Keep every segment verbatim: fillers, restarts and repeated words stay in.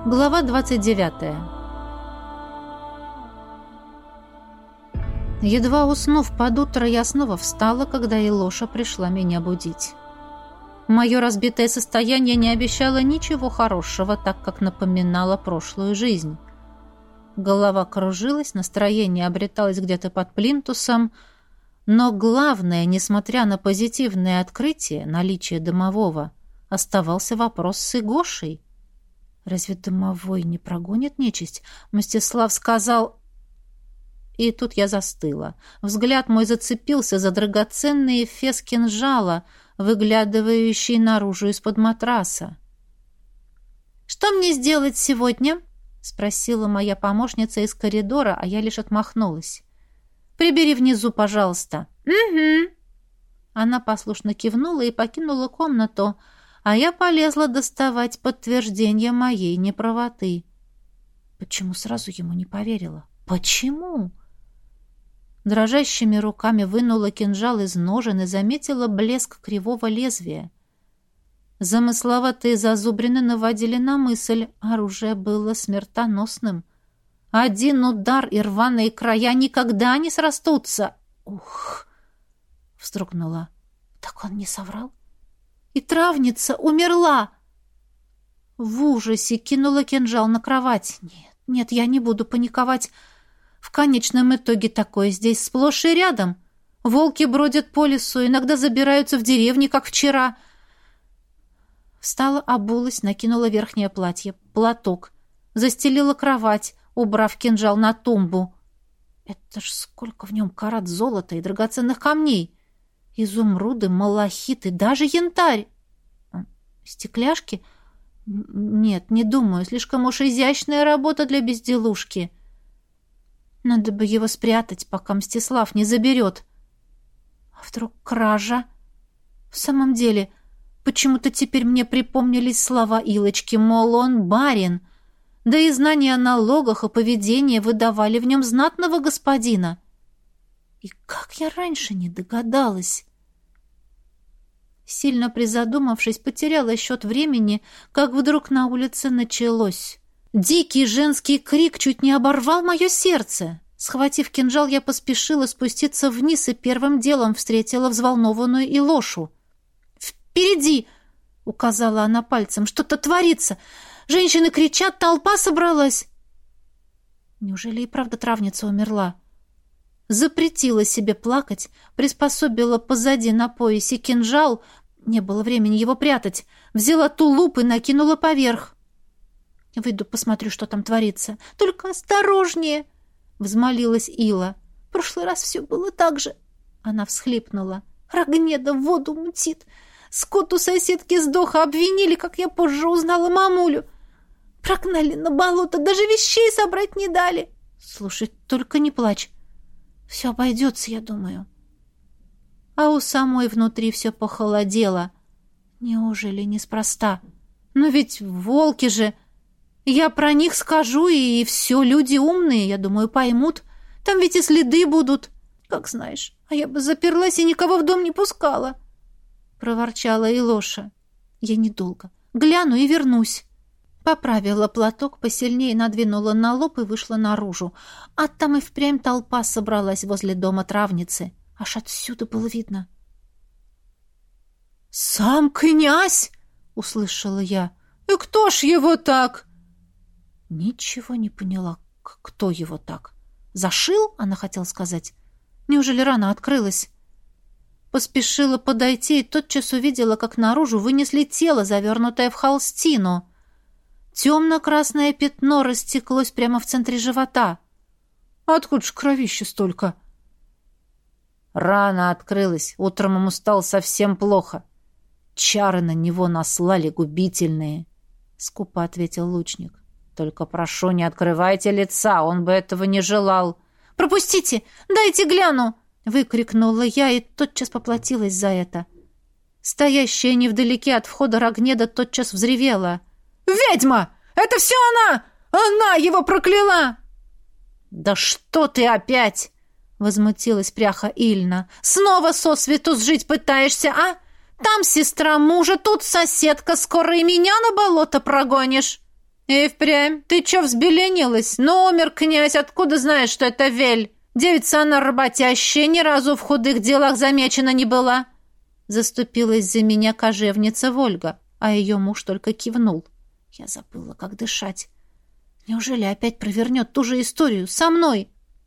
Глава двадцать девятая. Едва уснув под утро, я снова встала, когда Илоша пришла меня будить. Мое разбитое состояние не обещало ничего хорошего, так как напоминало прошлую жизнь. Голова кружилась, настроение обреталось где-то под плинтусом, но главное, несмотря на позитивное открытие, наличие домового, оставался вопрос с Игошей. «Разве домовой не прогонит нечисть?» Мстислав сказал... И тут я застыла. Взгляд мой зацепился за драгоценный эфес кинжала, выглядывающий наружу из-под матраса. «Что мне сделать сегодня?» — спросила моя помощница из коридора, а я лишь отмахнулась. «Прибери внизу, пожалуйста». «Угу». Она послушно кивнула и покинула комнату, а я полезла доставать подтверждение моей неправоты. Почему сразу ему не поверила? Почему? Дрожащими руками вынула кинжал из ножен и заметила блеск кривого лезвия. Замысловатые зазубрины наводили на мысль, оружие было смертоносным. Один удар и рваные края никогда не срастутся. Ух! Вздрогнула. Так он не соврал? И травница умерла. В ужасе кинула кинжал на кровать. Нет, нет, я не буду паниковать. В конечном итоге такое здесь сплошь и рядом. Волки бродят по лесу, иногда забираются в деревни, как вчера. Встала, обулась, накинула верхнее платье, платок, застелила кровать, убрав кинжал на тумбу. Это ж сколько в нем карат золота и драгоценных камней! Изумруды, малахиты, даже янтарь. Стекляшки? Нет, не думаю. Слишком уж изящная работа для безделушки. Надо бы его спрятать, пока Мстислав не заберет. А вдруг кража? В самом деле, почему-то теперь мне припомнились слова Илочки, мол, он барин. Да и знания о налогах и поведении выдавали в нем знатного господина. И как я раньше не догадалась? Сильно призадумавшись, потеряла счет времени, как вдруг на улице началось. Дикий женский крик чуть не оборвал мое сердце. Схватив кинжал, я поспешила спуститься вниз и первым делом встретила взволнованную Илошу. «Впереди!» — указала она пальцем. «Что-то творится! Женщины кричат, толпа собралась!» Неужели и правда травница умерла? Запретила себе плакать, приспособила позади на поясе кинжал, не было времени его прятать, взяла тулуп и накинула поверх. «Выйду, посмотрю, что там творится. Только осторожнее!» — взмолилась Ила. «В прошлый раз все было так же!» Она всхлипнула. «Рогнеда в воду мутит! Скот у соседки сдох, а обвинили, как я позже узнала, мамулю! Прогнали на болото, даже вещей собрать не дали!» «Слушай, только не плачь. Все обойдется, я думаю». А у самой внутри все похолодело. Неужели неспроста? Но ведь волки же... Я про них скажу, и все, люди умные, я думаю, поймут. Там ведь и следы будут. Как знаешь, а я бы заперлась и никого в дом не пускала. Проворчала Илоша. Я недолго. Гляну и вернусь. Поправила платок, посильнее надвинула на лоб и вышла наружу. А там и впрямь толпа собралась возле дома травницы. Аж отсюда было видно. «Сам князь!» — услышала я. «И кто ж его так?» Ничего не поняла, кто его так. «Зашил?» — она хотела сказать. «Неужели рана открылась?» Поспешила подойти и тотчас увидела, как наружу вынесли тело, завернутое в холстину. Темно-красное пятно растеклось прямо в центре живота. «Откуда ж кровища столько?» «Рана открылась. Утром ему стало совсем плохо. Чары на него наслали губительные», — скупо ответил лучник. «Только прошу, не открывайте лица, он бы этого не желал». «Пропустите! Дайте гляну!» — выкрикнула я и тотчас поплатилась за это. Стоящая невдалеке от входа Рогнеда тотчас взревела. «Ведьма! Это все она! Она его прокляла!» «Да что ты опять!» — возмутилась пряха Ильна. «Снова сосвету сжить пытаешься, а? Там сестра мужа, тут соседка, скоро и меня на болото прогонишь!» «И впрямь, ты чё взбеленилась? Ну, умер князь, откуда знаешь, что это Вель? Девица она работящая, ни разу в худых делах замечена не была». Заступилась за меня кожевница Вольга, а ее муж только кивнул. Я забыла, как дышать. Неужели опять провернет ту же историю со мной?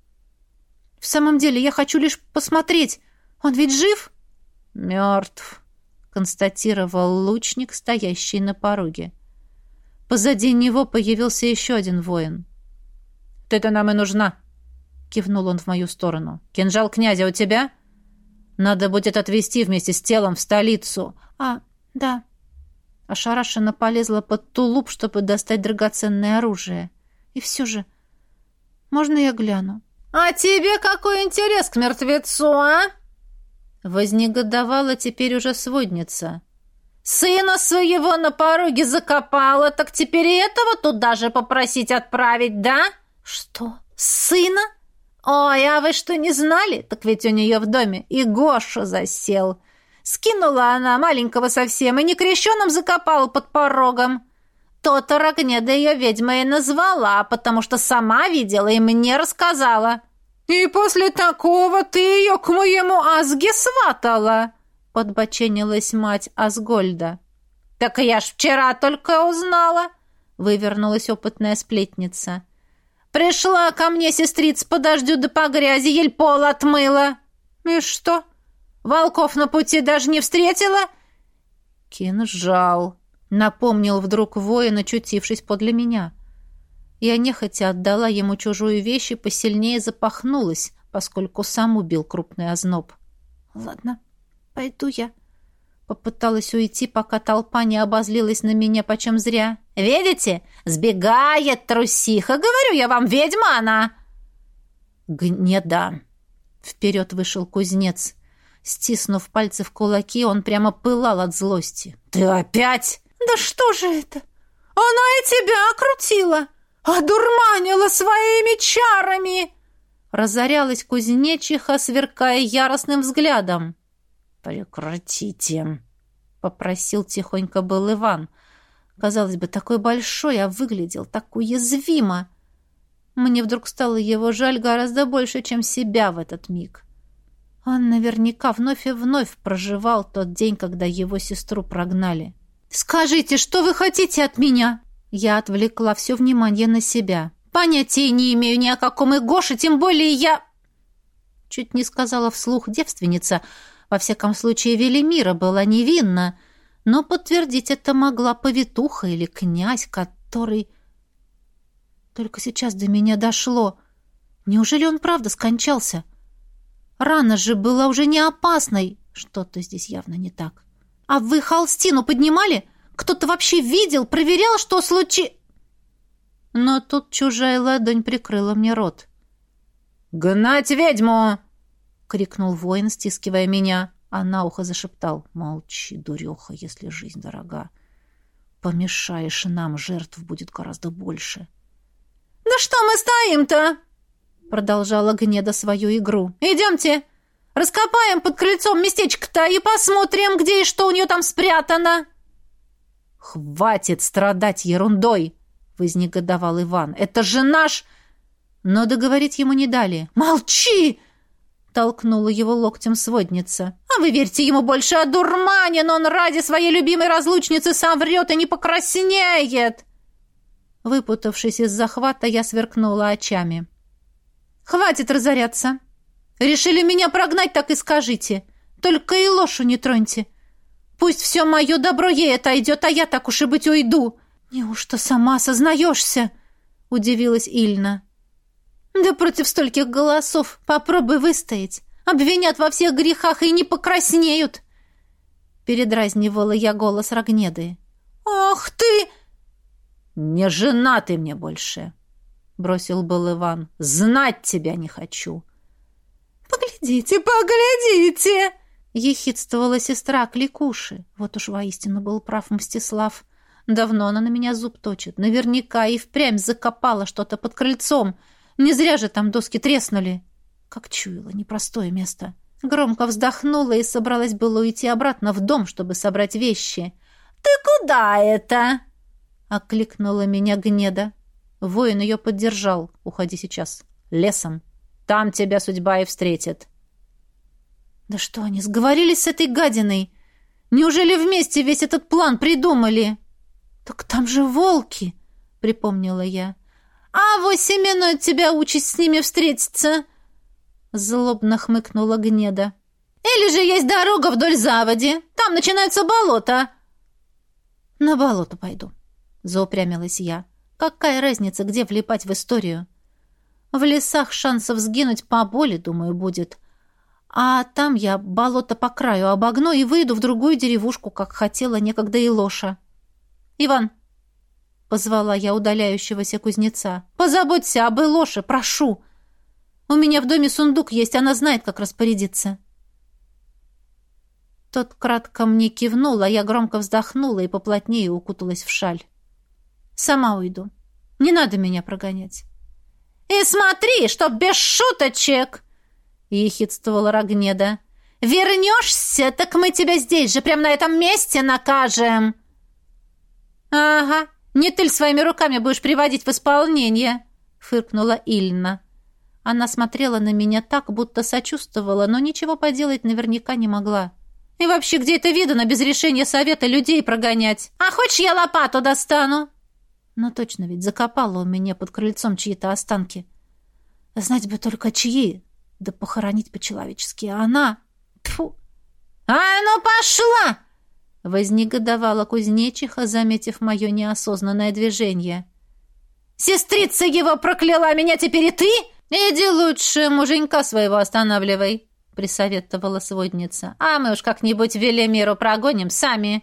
В самом деле, я хочу лишь посмотреть. Он ведь жив? Мертв, констатировал лучник, стоящий на пороге. Позади него появился еще один воин. «Ты-то нам и нужна!» — кивнул он в мою сторону. «Кинжал князя у тебя? Надо будет отвезти вместе с телом в столицу». «А, да». Ошарашенно полезла под тулуп, чтобы достать драгоценное оружие. И все же... Можно я гляну? «А тебе какой интерес к мертвецу, а?» Вознегодовала теперь уже сводница. «Сына своего на пороге закопала, так теперь и этого туда же попросить отправить, да?» «Что? Сына? Ой, а вы что, не знали? Так ведь у нее в доме и Гоша засел. Скинула она маленького совсем и некрещеным закопала под порогом. То-то Рогнеда ее ведьмой и назвала, потому что сама видела и мне рассказала». «И после такого ты ее к моему Азге сватала?» — подбоченилась мать Асгольда. «Так я ж вчера только узнала», — вывернулась опытная сплетница. «Пришла ко мне сестрица по дождю да по грязи, ель пол отмыла». «И что? Волков на пути даже не встретила?» «Кинжал», — напомнил вдруг воин, очутившись подле меня. Я нехотя отдала ему чужую вещь и посильнее запахнулась, поскольку сам убил крупный озноб. «Ладно, пойду я». Попыталась уйти, пока толпа не обозлилась на меня почем зря. «Видите? Сбегает трусиха. Говорю я вам, ведьма она!» «Гнеда!» Вперед вышел кузнец. Стиснув пальцы в кулаки, он прямо пылал от злости. «Ты опять?» «Да что же это? Она и тебя окрутила! Одурманила своими чарами!» Разорялась кузнечиха, сверкая яростным взглядом. «Прекратите!» — попросил тихонько был Иван. Казалось бы, такой большой, а выглядел так уязвимо. Мне вдруг стало его жаль гораздо больше, чем себя в этот миг. Он наверняка вновь и вновь проживал тот день, когда его сестру прогнали. «Скажите, что вы хотите от меня?» Я отвлекла все внимание на себя. «Понятия не имею ни о каком Игоше, тем более я...» Чуть не сказала вслух девственница. Во всяком случае, Велимира была невинна, но подтвердить это могла повитуха или князь, который... Только сейчас до меня дошло. Неужели он правда скончался? Рана же была уже не опасной. Что-то здесь явно не так. «А вы холстину поднимали? Кто-то вообще видел, проверял, что случилось?» Но тут чужая ладонь прикрыла мне рот. «Гнать ведьму!» — крикнул воин, стискивая меня, а на ухо зашептал: «Молчи, дуреха, если жизнь дорога. Помешаешь нам, жертв будет гораздо больше». «Да что мы стоим-то?» — продолжала Гнеда свою игру. «Идемте, раскопаем под крыльцом местечко-то и посмотрим, где и что у нее там спрятано». «Хватит страдать ерундой!» — вознегодовал Иван. «Это же наш...» Но договорить ему не дали. «Молчи!» — толкнула его локтем сводница. «А вы верьте ему больше, одурманен он ради своей любимой разлучницы соврет и не покраснеет!» Выпутавшись из захвата, я сверкнула очами. «Хватит разоряться! Решили меня прогнать, так и скажите. Только и лошу не троньте. Пусть все мое добро ей отойдет, а я, так уж и быть, уйду». «Неужто сама сознаешься?» — удивилась Ильна. «Да против стольких голосов попробуй выстоять. Обвинят во всех грехах и не покраснеют!» Передразнивала я голос Рогнеды. «Ах ты!» «Не жена ты мне больше!» — бросил был Иван. «Знать тебя не хочу!» «Поглядите, поглядите!» — ехидствовала сестра Кликуши. Вот уж воистину был прав Мстислав. Давно она на меня зуб точит. Наверняка и впрямь закопала что-то под крыльцом. Не зря же там доски треснули. Как чуяла, непростое место. Громко вздохнула и собралась было уйти обратно в дом, чтобы собрать вещи. «Ты куда это?» Окликнула меня Гнеда. Воин ее поддержал. «Уходи сейчас. Лесом. Там тебя судьба и встретит». «Да что они, сговорились с этой гадиной? Неужели вместе весь этот план придумали?» «Так там же волки!» — припомнила я. «А вось именно от тебя участь с ними встретиться!» Злобно хмыкнула Гнеда. «Или же есть дорога вдоль заводи. Там начинаются болота». «На болото пойду», — заупрямилась я. «Какая разница, где влипать в историю? В лесах шансов сгинуть поболе, думаю, будет. А там я болото по краю обогну и выйду в другую деревушку, как хотела некогда и Лоша». «Иван!» — позвала я удаляющегося кузнеца. «Позаботься об Илоше, прошу! У меня в доме сундук есть, она знает, как распорядиться». Тот кратко мне кивнул, а я громко вздохнула и поплотнее укуталась в шаль. «Сама уйду. Не надо меня прогонять». «И смотри, чтоб без шуточек!» — ехидствовала Рогнеда. «Вернешься, так мы тебя здесь же, прямо на этом месте накажем!» «Ага, не ты ли своими руками будешь приводить в исполнение?» — фыркнула Ильна. Она смотрела на меня так, будто сочувствовала, но ничего поделать наверняка не могла. «И вообще, где это видано без решения совета людей прогонять? А хочешь, я лопату достану?» Но точно ведь закопала у меня под крыльцом чьи-то останки. Знать бы только чьи, да похоронить по-человечески. А она... Тьфу! «А ну пошла!» — вознегодовала кузнечиха, заметив мое неосознанное движение. «Сестрица его прокляла, меня теперь и ты? Иди лучше муженька своего останавливай!» — присоветовала сводница. «А мы уж как-нибудь Велимиру прогоним сами».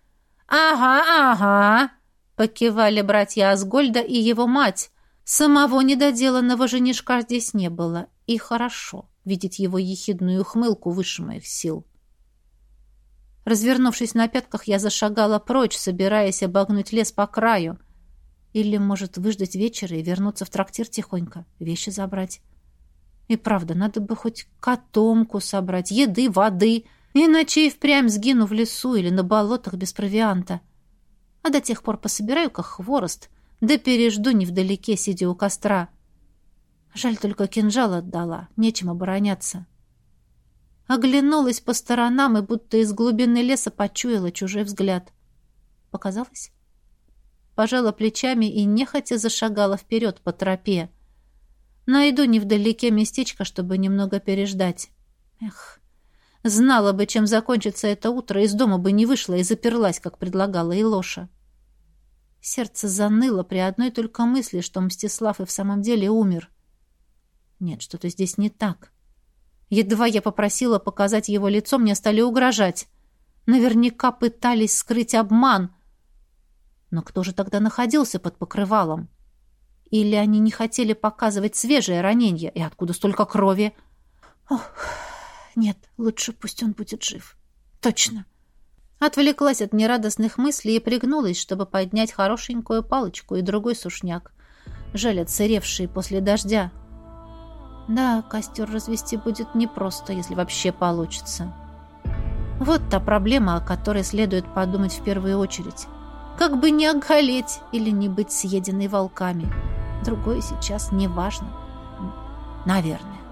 «Ага, ага», — покивали братья Асгольда и его мать. Самого недоделанного женишка здесь не было. И хорошо видеть его ехидную ухмылку выше моих сил. Развернувшись на пятках, я зашагала прочь, собираясь обогнуть лес по краю. Или, может, выждать вечера и вернуться в трактир тихонько, вещи забрать. И правда, надо бы хоть котомку собрать, еды, воды, иначе и впрямь сгину в лесу или на болотах без провианта. А до тех пор пособираю, как хворост, да пережду невдалеке, сидя у костра. Жаль, только кинжал отдала, нечем обороняться. Оглянулась по сторонам и будто из глубины леса почуяла чужой взгляд. Показалось? Пожала плечами и нехотя зашагала вперед по тропе. Найду невдалеке местечко, чтобы немного переждать. Эх, знала бы, чем закончится это утро, из дома бы не вышла и заперлась, как предлагала Илоша. Сердце заныло при одной только мысли, что Мстислав и в самом деле умер. Нет, что-то здесь не так. Едва я попросила показать его лицо, мне стали угрожать. Наверняка пытались скрыть обман. Но кто же тогда находился под покрывалом? Или они не хотели показывать свежее ранение? И откуда столько крови? Ох, нет, лучше пусть он будет жив. Точно. Отвлеклась от нерадостных мыслей и пригнулась, чтобы поднять хорошенькую палочку и другой сушняк. Жаль, отсыревший после дождя. Да, костер развести будет непросто, если вообще получится. Вот та проблема, о которой следует подумать в первую очередь. Как бы не оголеть или не быть съеденной волками. Другое сейчас не важно. Наверное.